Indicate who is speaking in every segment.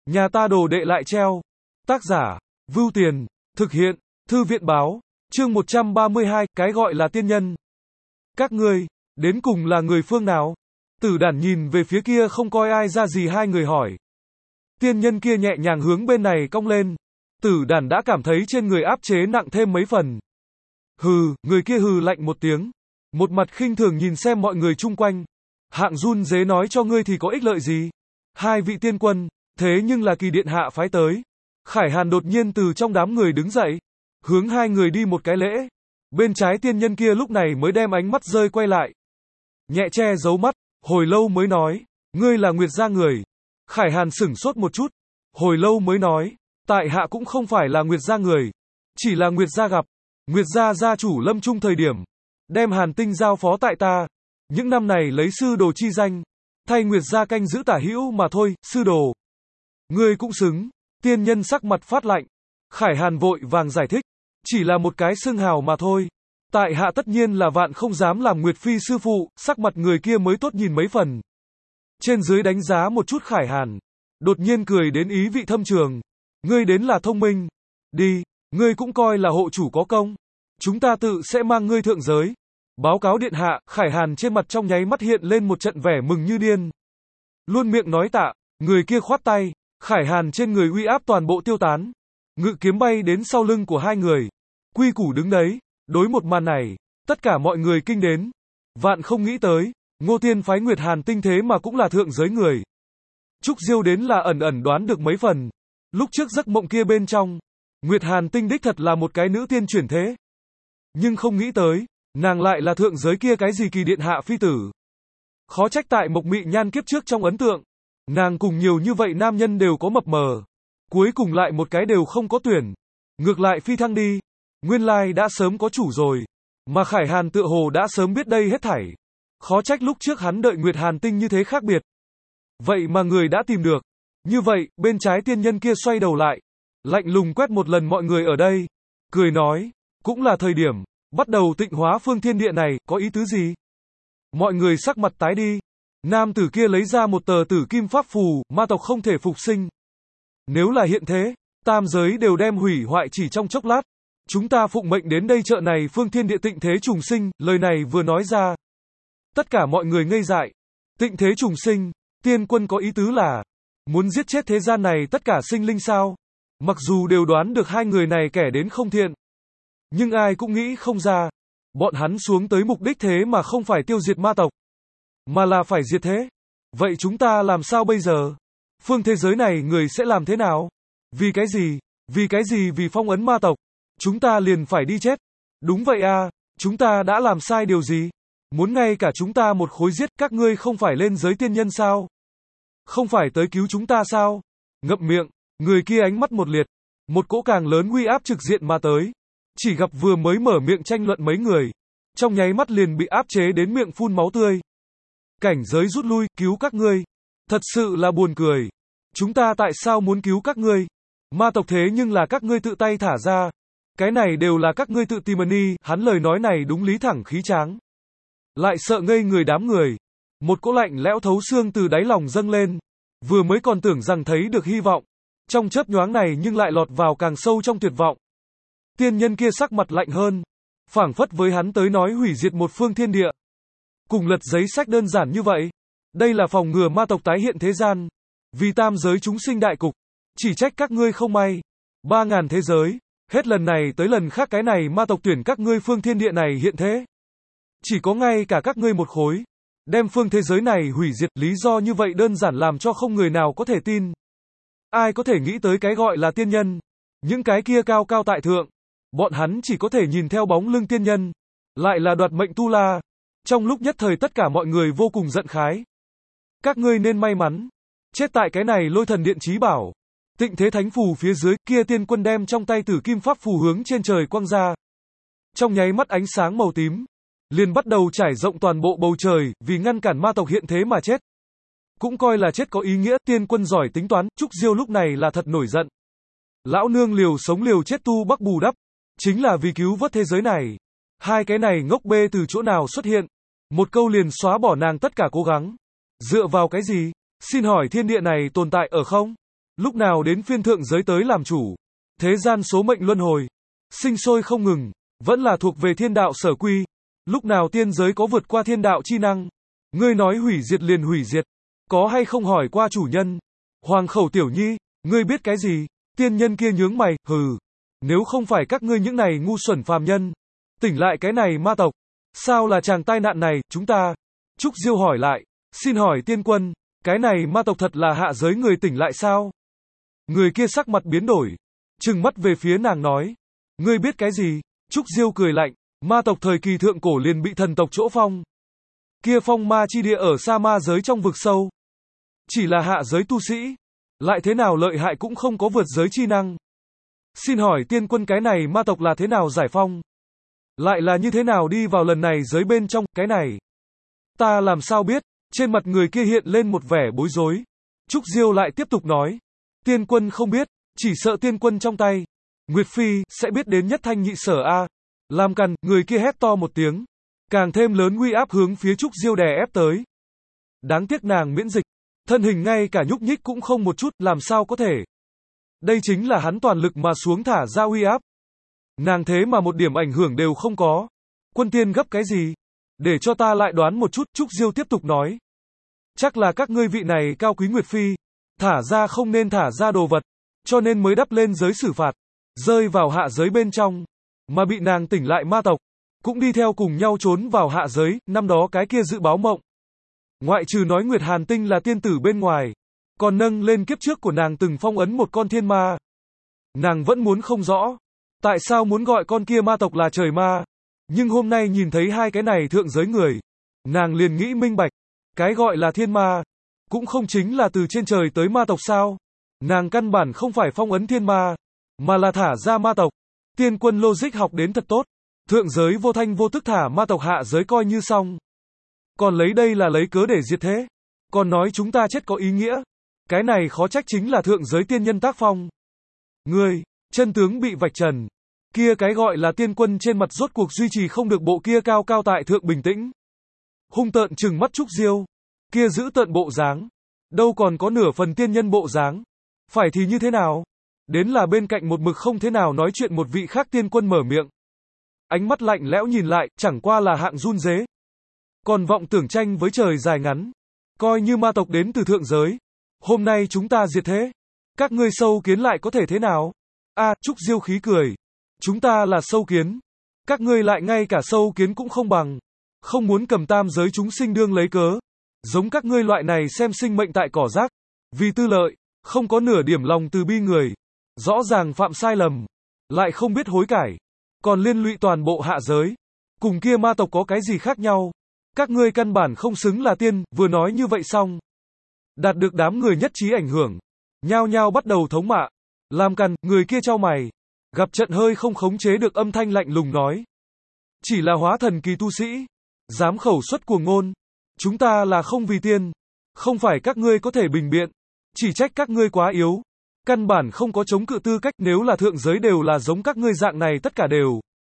Speaker 1: Nhà ta đồ đệ lại treo. Tác giả, Vưu Tiền, thực hiện, Thư viện báo, chương 132, cái gọi là tiên nhân. Các ngươi, đến cùng là người phương nào? Tử Đản nhìn về phía kia không coi ai ra gì hai người hỏi. Tiên nhân kia nhẹ nhàng hướng bên này cong lên. Tử Đản đã cảm thấy trên người áp chế nặng thêm mấy phần. Hừ, người kia hừ lạnh một tiếng. Một mặt khinh thường nhìn xem mọi người chung quanh. Hạng run dế nói cho ngươi thì có ích lợi gì? Hai vị tiên quân, thế nhưng là Kỳ điện hạ phái tới. Khải Hàn đột nhiên từ trong đám người đứng dậy, hướng hai người đi một cái lễ. Bên trái tiên nhân kia lúc này mới đem ánh mắt rơi quay lại. Nhẹ che giấu mắt, hồi lâu mới nói, ngươi là Nguyệt gia người. Khải Hàn sửng sốt một chút, hồi lâu mới nói, tại hạ cũng không phải là Nguyệt gia người, chỉ là Nguyệt gia gặp. Nguyệt gia gia chủ lâm chung thời điểm, đem Hàn Tinh giao phó tại ta. Những năm này lấy sư đồ chi danh, thay Nguyệt gia canh giữ tả hữu mà thôi, sư đồ. Ngươi cũng xứng. Tiên nhân sắc mặt phát lạnh. Khải Hàn vội vàng giải thích, chỉ là một cái xưng hào mà thôi. Tại hạ tất nhiên là vạn không dám làm Nguyệt Phi sư phụ, sắc mặt người kia mới tốt nhìn mấy phần. Trên dưới đánh giá một chút Khải Hàn, đột nhiên cười đến ý vị thâm trường. Ngươi đến là thông minh. Đi, ngươi cũng coi là hộ chủ có công. Chúng ta tự sẽ mang ngươi thượng giới. Báo cáo điện hạ, Khải Hàn trên mặt trong nháy mắt hiện lên một trận vẻ mừng như điên. Luôn miệng nói tạ, người kia khoát tay. Khải Hàn trên người uy áp toàn bộ tiêu tán. Ngự kiếm bay đến sau lưng của hai người. Quy củ đứng đấy. Đối một màn này, tất cả mọi người kinh đến. Vạn không nghĩ tới, Ngô Tiên phái Nguyệt Hàn Tinh thế mà cũng là thượng giới người. Trúc Diêu đến là ẩn ẩn đoán được mấy phần. Lúc trước giấc mộng kia bên trong, Nguyệt Hàn Tinh đích thật là một cái nữ tiên chuyển thế. Nhưng không nghĩ tới, nàng lại là thượng giới kia cái gì Kỳ điện hạ phi tử. Khó trách tại Mộc Mị Nhan kiếp trước trong ấn tượng. Nàng cùng nhiều như vậy nam nhân đều có mập mờ. Cuối cùng lại một cái đều không có tuyển. Ngược lại phi thăng đi. Nguyên lai đã sớm có chủ rồi. Mà Khải Hàn tựa hồ đã sớm biết đây hết thảy. Khó trách lúc trước hắn đợi Nguyệt Hàn Tinh như thế khác biệt. Vậy mà người đã tìm được. Như vậy, bên trái tiên nhân kia xoay đầu lại. Lạnh lùng quét một lần mọi người ở đây. Cười nói, cũng là thời điểm. Bắt đầu tịnh hóa phương thiên địa này, có ý tứ gì? Mọi người sắc mặt tái đi. Nam tử kia lấy ra một tờ tử kim pháp phù, ma tộc không thể phục sinh. Nếu là hiện thế, tam giới đều đem hủy hoại chỉ trong chốc lát. Chúng ta phụng mệnh đến đây chợ này phương thiên địa tịnh thế trùng sinh, lời này vừa nói ra. Tất cả mọi người ngây dại. Tịnh thế trùng sinh, tiên quân có ý tứ là, muốn giết chết thế gian này tất cả sinh linh sao? Mặc dù đều đoán được hai người này kẻ đến không thiện. Nhưng ai cũng nghĩ không ra. Bọn hắn xuống tới mục đích thế mà không phải tiêu diệt ma tộc. Mà là phải diệt thế. Vậy chúng ta làm sao bây giờ? Phương thế giới này người sẽ làm thế nào? Vì cái gì? Vì cái gì? Vì phong ấn ma tộc. Chúng ta liền phải đi chết. Đúng vậy à, chúng ta đã làm sai điều gì? Muốn ngay cả chúng ta một khối giết, các ngươi không phải lên giới tiên nhân sao? Không phải tới cứu chúng ta sao? Ngậm miệng, người kia ánh mắt một liệt. Một cỗ càng lớn uy áp trực diện mà tới. Chỉ gặp vừa mới mở miệng tranh luận mấy người. Trong nháy mắt liền bị áp chế đến miệng phun máu tươi. Cảnh giới rút lui, cứu các ngươi. Thật sự là buồn cười. Chúng ta tại sao muốn cứu các ngươi? Ma tộc thế nhưng là các ngươi tự tay thả ra. Cái này đều là các ngươi tự tìm đi. Hắn lời nói này đúng lý thẳng khí tráng. Lại sợ ngây người đám người. Một cỗ lạnh lẽo thấu xương từ đáy lòng dâng lên. Vừa mới còn tưởng rằng thấy được hy vọng. Trong chớp nhoáng này nhưng lại lọt vào càng sâu trong tuyệt vọng. Tiên nhân kia sắc mặt lạnh hơn. Phảng phất với hắn tới nói hủy diệt một phương thiên địa. Cùng lật giấy sách đơn giản như vậy. Đây là phòng ngừa ma tộc tái hiện thế gian. Vì tam giới chúng sinh đại cục. Chỉ trách các ngươi không may. 3.000 thế giới. Hết lần này tới lần khác cái này ma tộc tuyển các ngươi phương thiên địa này hiện thế. Chỉ có ngay cả các ngươi một khối. Đem phương thế giới này hủy diệt. Lý do như vậy đơn giản làm cho không người nào có thể tin. Ai có thể nghĩ tới cái gọi là tiên nhân. Những cái kia cao cao tại thượng. Bọn hắn chỉ có thể nhìn theo bóng lưng tiên nhân. Lại là đoạt mệnh tu la. Trong lúc nhất thời tất cả mọi người vô cùng giận khái. Các ngươi nên may mắn. Chết tại cái này Lôi Thần Điện chí bảo. Tịnh thế thánh phù phía dưới kia tiên quân đem trong tay tử kim pháp phù hướng trên trời quăng ra. Trong nháy mắt ánh sáng màu tím. Liền bắt đầu trải rộng toàn bộ bầu trời vì ngăn cản ma tộc hiện thế mà chết. Cũng coi là chết có ý nghĩa. Tiên quân giỏi tính toán. Trúc Diêu lúc này là thật nổi giận. Lão nương liều sống liều chết tu bắc bù đắp. Chính là vì cứu vớt thế giới này. Hai cái này ngốc bê từ chỗ nào xuất hiện. Một câu liền xóa bỏ nàng tất cả cố gắng. Dựa vào cái gì? Xin hỏi thiên địa này tồn tại ở không? Lúc nào đến phiên thượng giới tới làm chủ? Thế gian số mệnh luân hồi, sinh sôi không ngừng, vẫn là thuộc về thiên đạo sở quy. Lúc nào tiên giới có vượt qua thiên đạo chi năng? Ngươi nói hủy diệt liền hủy diệt, có hay không hỏi qua chủ nhân? Hoàng khẩu tiểu nhi, ngươi biết cái gì? Tiên nhân kia nhướng mày, hừ. Nếu không phải các ngươi những này ngu xuẩn phàm nhân, tỉnh lại cái này ma tộc, sao là chàng tai nạn này, chúng ta? Trúc Diêu hỏi lại, xin hỏi tiên quân, cái này ma tộc thật là hạ giới người tỉnh lại sao? Người kia sắc mặt biến đổi, trừng mắt về phía nàng nói, ngươi biết cái gì? Trúc Diêu cười lạnh, ma tộc thời kỳ thượng cổ liền bị thần tộc chỗ phong. Kia phong ma chi địa ở sa ma giới trong vực sâu. Chỉ là hạ giới tu sĩ, lại thế nào lợi hại cũng không có vượt giới chi năng. Xin hỏi tiên quân cái này ma tộc là thế nào giải phong? Lại là như thế nào đi vào lần này giới bên trong, cái này? Ta làm sao biết? Trên mặt người kia hiện lên một vẻ bối rối. Trúc Diêu lại tiếp tục nói. Tiên quân không biết, chỉ sợ tiên quân trong tay. Nguyệt Phi, sẽ biết đến nhất thanh nhị sở a. Làm cằn, người kia hét to một tiếng. Càng thêm lớn uy áp hướng phía Trúc Diêu đè ép tới. Đáng tiếc nàng miễn dịch. Thân hình ngay cả nhúc nhích cũng không một chút, làm sao có thể. Đây chính là hắn toàn lực mà xuống thả ra uy áp. Nàng thế mà một điểm ảnh hưởng đều không có. Quân tiên gấp cái gì? Để cho ta lại đoán một chút, Trúc Diêu tiếp tục nói. Chắc là các ngươi vị này cao quý Nguyệt Phi, thả ra không nên thả ra đồ vật, cho nên mới đắp lên giới xử phạt, rơi vào hạ giới bên trong, mà bị nàng tỉnh lại ma tộc, cũng đi theo cùng nhau trốn vào hạ giới, năm đó cái kia dự báo mộng. Ngoại trừ nói Nguyệt Hàn Tinh là tiên tử bên ngoài, còn nâng lên kiếp trước của nàng từng phong ấn một con thiên ma. Nàng vẫn muốn không rõ, tại sao muốn gọi con kia ma tộc là trời ma, nhưng hôm nay nhìn thấy hai cái này thượng giới người, nàng liền nghĩ minh bạch, cái gọi là thiên ma, cũng không chính là từ trên trời tới ma tộc sao? Nàng căn bản không phải phong ấn thiên ma, mà là thả ra ma tộc. Tiên quân logic học đến thật tốt, thượng giới vô thanh vô tức thả ma tộc hạ giới coi như xong. Còn lấy đây là lấy cớ để diệt thế, còn nói chúng ta chết có ý nghĩa. Cái này khó trách chính là thượng giới tiên nhân tác phong. Ngươi, chân tướng bị vạch trần. Kia cái gọi là tiên quân trên mặt rốt cuộc duy trì không được bộ kia cao cao tại thượng bình tĩnh. Hung tợn trừng mắt Trúc Diêu. Kia giữ tợn bộ dáng. Đâu còn có nửa phần tiên nhân bộ dáng. Phải thì như thế nào? Đến là bên cạnh một mực không thế nào nói chuyện một vị khác tiên quân mở miệng. Ánh mắt lạnh lẽo nhìn lại, chẳng qua là hạng run rế. Còn vọng tưởng tranh với trời dài ngắn. Coi như ma tộc đến từ thượng giới. Hôm nay chúng ta diệt thế. Các ngươi sâu kiến lại có thể thế nào? Trúc Diêu khí cười. Chúng ta là sâu kiến. Các ngươi lại ngay cả sâu kiến cũng không bằng. Không muốn cầm tam giới chúng sinh đương lấy cớ. Giống các ngươi loại này xem sinh mệnh tại cỏ rác. Vì tư lợi, không có nửa điểm lòng từ bi người. Rõ ràng phạm sai lầm. Lại không biết hối cải. Còn liên lụy toàn bộ hạ giới. Cùng kia ma tộc có cái gì khác nhau? Các ngươi căn bản không xứng là tiên, vừa nói như vậy xong. Đạt được đám người nhất trí ảnh hưởng. Nhao nhao bắt đầu thống mạ. Làm cằn, người kia chau mày. Gặp trận hơi không khống chế được âm thanh lạnh lùng nói. Chỉ là hóa thần kỳ tu sĩ. Dám khẩu xuất cuồng ngôn. Chúng ta là không vì tiên. Không phải các ngươi có thể bình biện. Chỉ trách các ngươi quá yếu. Căn bản không có chống cự tư cách, nếu là thượng giới đều là giống các ngươi dạng này tất cả đều.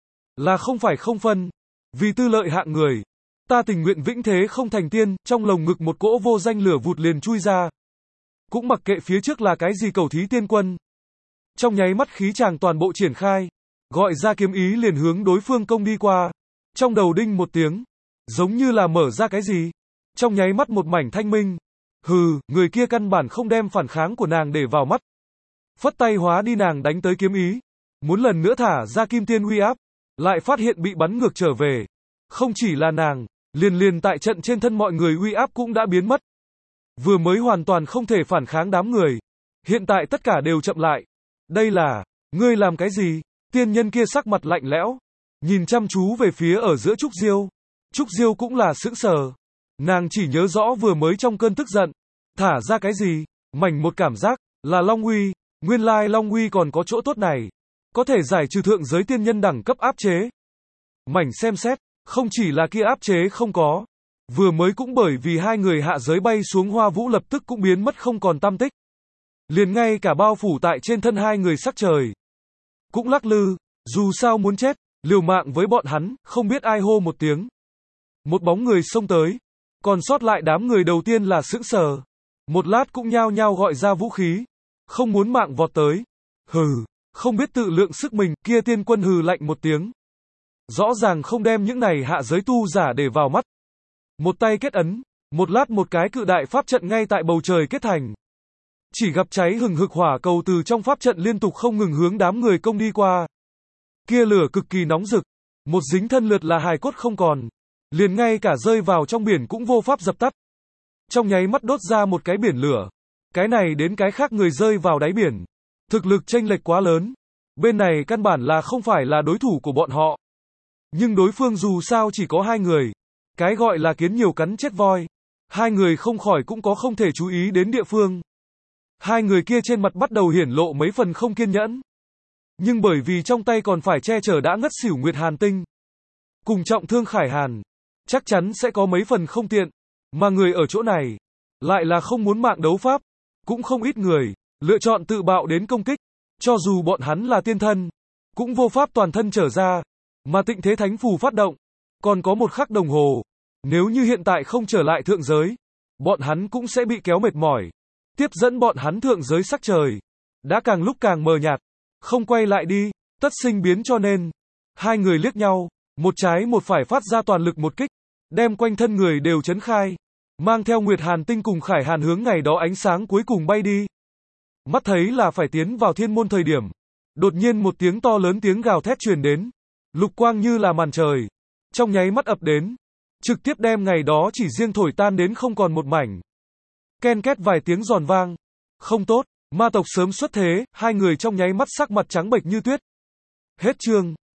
Speaker 1: Là không phải không phân. Vì tư lợi hạng người. Ta tình nguyện vĩnh thế không thành tiên, trong lồng ngực một cỗ vô danh lửa vụt liền chui ra. Cũng mặc kệ phía trước là cái gì cầu thí tiên quân. Trong nháy mắt khí chàng toàn bộ triển khai. Gọi ra kiếm ý liền hướng đối phương công đi qua. Trong đầu đinh một tiếng. Giống như là mở ra cái gì. Trong nháy mắt một mảnh thanh minh. Hừ, người kia căn bản không đem phản kháng của nàng để vào mắt. Phất tay hóa đi nàng đánh tới kiếm ý. Muốn lần nữa thả ra kim tiên uy áp. Lại phát hiện bị bắn ngược trở về. Không chỉ là nàng, liền tại trận trên thân mọi người uy áp cũng đã biến mất. Vừa mới hoàn toàn không thể phản kháng đám người. Hiện tại tất cả đều chậm lại. Đây là, ngươi làm cái gì? Tiên nhân kia sắc mặt lạnh lẽo. Nhìn chăm chú về phía ở giữa Trúc Diêu. Trúc Diêu cũng là sững sờ. Nàng chỉ nhớ rõ vừa mới trong cơn tức giận. Thả ra cái gì? Mảnh một cảm giác, là Long Uy. Nguyên lai Long Uy còn có chỗ tốt này. Có thể giải trừ thượng giới tiên nhân đẳng cấp áp chế. Mảnh xem xét, không chỉ là kia áp chế không có. Vừa mới cũng bởi vì hai người hạ giới bay xuống Hoa Vũ lập tức cũng biến mất không còn tăm tích. Liền ngay cả bao phủ tại trên thân hai người sắc trời. Cũng lắc lư, dù sao muốn chết, liều mạng với bọn hắn, không biết ai hô một tiếng. Một bóng người xông tới. Còn sót lại đám người đầu tiên là sững sờ. Một lát cũng nhao nhao gọi ra vũ khí. không muốn mạng vọt tới. Hừ, không biết tự lượng sức mình, kia tiên quân hừ lạnh một tiếng. Rõ ràng không đem những này hạ giới tu giả để vào mắt. Một tay kết ấn, một lát một cái cự đại pháp trận ngay tại bầu trời kết thành. Chỉ gặp cháy hừng hực hỏa cầu từ trong pháp trận liên tục không ngừng hướng đám người công đi qua. Kia lửa cực kỳ nóng rực, một dính thân lượt là hài cốt không còn, liền ngay cả rơi vào trong biển cũng vô pháp dập tắt. Trong nháy mắt đốt ra một cái biển lửa, cái này đến cái khác người rơi vào đáy biển. Thực lực chênh lệch quá lớn, bên này căn bản là không phải là đối thủ của bọn họ. Nhưng đối phương dù sao chỉ có 2 người, cái gọi là kiến nhiều cắn chết voi. 2 người không khỏi cũng có không thể chú ý đến địa phương. 2 người kia trên mặt bắt đầu hiển lộ mấy phần không kiên nhẫn. Nhưng bởi vì trong tay còn phải che chở đã ngất xỉu Nguyệt Hàn Tinh, cùng trọng thương Khải Hàn, chắc chắn sẽ có mấy phần không tiện. Mà người ở chỗ này, lại là không muốn mạng đấu pháp, cũng không ít người, lựa chọn tự bạo đến công kích. Cho dù bọn hắn là tiên thân, cũng vô pháp toàn thân trở ra. Mà tịnh thế thánh phù phát động, còn có 1 khắc đồng hồ. Nếu như hiện tại không trở lại thượng giới, bọn hắn cũng sẽ bị kéo mệt mỏi. Tiếp dẫn bọn hắn thượng giới sắc trời, đã càng lúc càng mờ nhạt, không quay lại đi, tất sinh biến cho nên. 2 người liếc nhau, một trái một phải phát ra toàn lực một kích, đem quanh thân người đều chấn khai, mang theo Nguyệt Hàn Tinh cùng Khải Hàn hướng ngày đó ánh sáng cuối cùng bay đi. Mắt thấy là phải tiến vào thiên môn thời điểm, đột nhiên một tiếng to lớn tiếng gào thét truyền đến, lục quang như là màn trời, trong nháy mắt ập đến, trực tiếp đem ngày đó chỉ riêng thổi tan đến không còn một mảnh. Ken két vài tiếng giòn vang, không tốt, ma tộc sớm xuất thế, 2 người trong nháy mắt sắc mặt trắng bệch như tuyết. Hết chương.